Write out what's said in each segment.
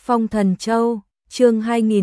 Phong Thần Châu, chương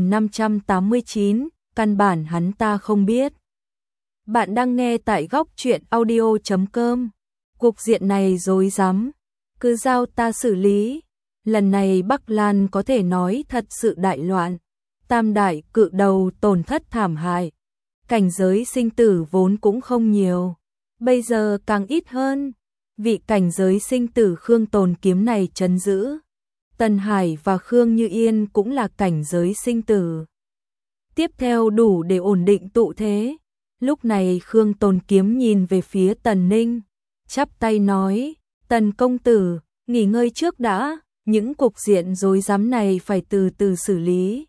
2589, căn bản hắn ta không biết. Bạn đang nghe tại góc truyện audio.com. Cục diện này rối rắm, cứ giao ta xử lý. Lần này Bắc Lan có thể nói thật sự đại loạn. Tam đại cự đầu tổn thất thảm hại. Cảnh giới sinh tử vốn cũng không nhiều, bây giờ càng ít hơn. Vị cảnh giới sinh tử Khương Tồn Kiếm này trấn giữ. Tần Hải và Khương Như Yên cũng là cảnh giới sinh tử. Tiếp theo đủ để ổn định tụ thế. Lúc này Khương Tồn Kiếm nhìn về phía Tần Ninh, chắp tay nói, Tần công tử, nghỉ ngơi trước đã, những cục diện rối rắm này phải từ từ xử lý.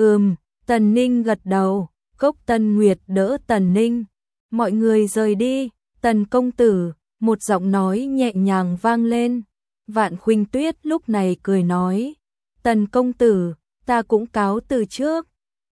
Tần Ninh gật đầu, Cốc Tân Nguyệt đỡ Tần Ninh, mọi người rời đi, Tần công tử, một giọng nói nhẹ nhàng vang lên. Vạn Khuynh Tuyết lúc này cười nói, Tần công tử, ta cũng cáo từ trước.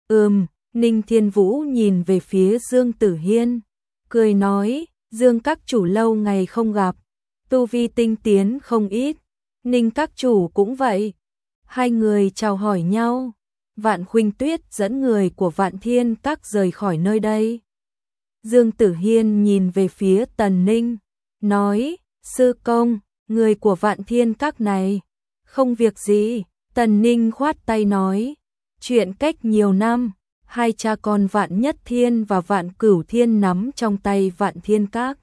Ninh Thiên Vũ nhìn về phía Dương Tử Hiên, cười nói, Dương các chủ lâu ngày không gặp, tu vi tinh tiến không ít, Ninh các chủ cũng vậy. Hai người chào hỏi nhau, Vạn Khuynh Tuyết dẫn người của Vạn Thiên Các rời khỏi nơi đây. Dương Tử Hiên nhìn về phía Tần Ninh, nói, sư công, người của Vạn Thiên Các này, không việc gì. Tần Ninh khoát tay nói, chuyện cách nhiều năm, hai cha con Vạn Nhất Thiên và Vạn Cửu Thiên nắm trong tay Vạn Thiên Các.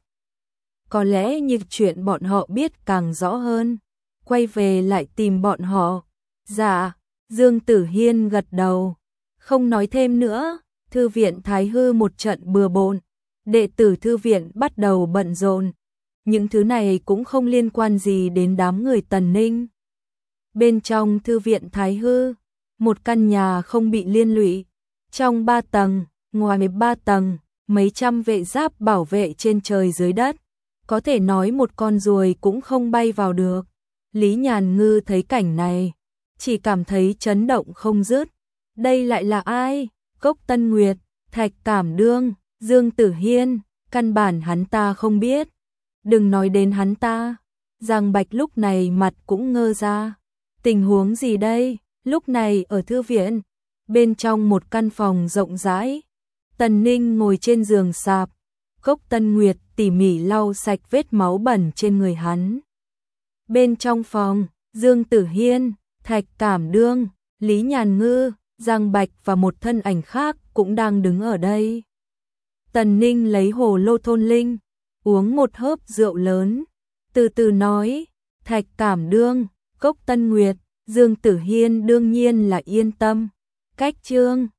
Có lẽ như chuyện bọn họ biết càng rõ hơn, quay về lại tìm bọn họ. Dạ, Dương Tử Hiên gật đầu, không nói thêm nữa. Thư viện Thái Hư một trận bừa bộn, đệ tử thư viện bắt đầu bận rộn. Những thứ này cũng không liên quan gì đến đám người Tần Ninh. Bên trong thư viện Thái Hư, một căn nhà không bị liên lụy, trong 3 tầng, ngoài 3 tầng, mấy trăm vệ giáp bảo vệ trên trời dưới đất, có thể nói một con ruồi cũng không bay vào được. Lý Nhàn Ngư thấy cảnh này, chỉ cảm thấy chấn động không dứt. Đây lại là ai? Cốc Tân Nguyệt, Thạch Cảm Đương, Dương Tử Hiên, căn bản hắn ta không biết. Đừng nói đến hắn ta. Giang Bạch lúc này mặt cũng ngơ ra. Tình huống gì đây? Lúc này ở thư viện, bên trong một căn phòng rộng rãi, Tần Ninh ngồi trên giường sạp, Cốc Tân Nguyệt tỉ mỉ lau sạch vết máu bẩn trên người hắn. Bên trong phòng, Dương Tử Hiên, Thạch Cảm Đương, Lý Nhàn Ngư, Giang Bạch và một thân ảnh khác cũng đang đứng ở đây. Tần Ninh lấy hồ lô thôn linh, uống một hớp rượu lớn, từ từ nói, Thạch Cảm Đương, Cốc Tân Nguyệt, Dương Tử Hiên đương nhiên là yên tâm. Cách chương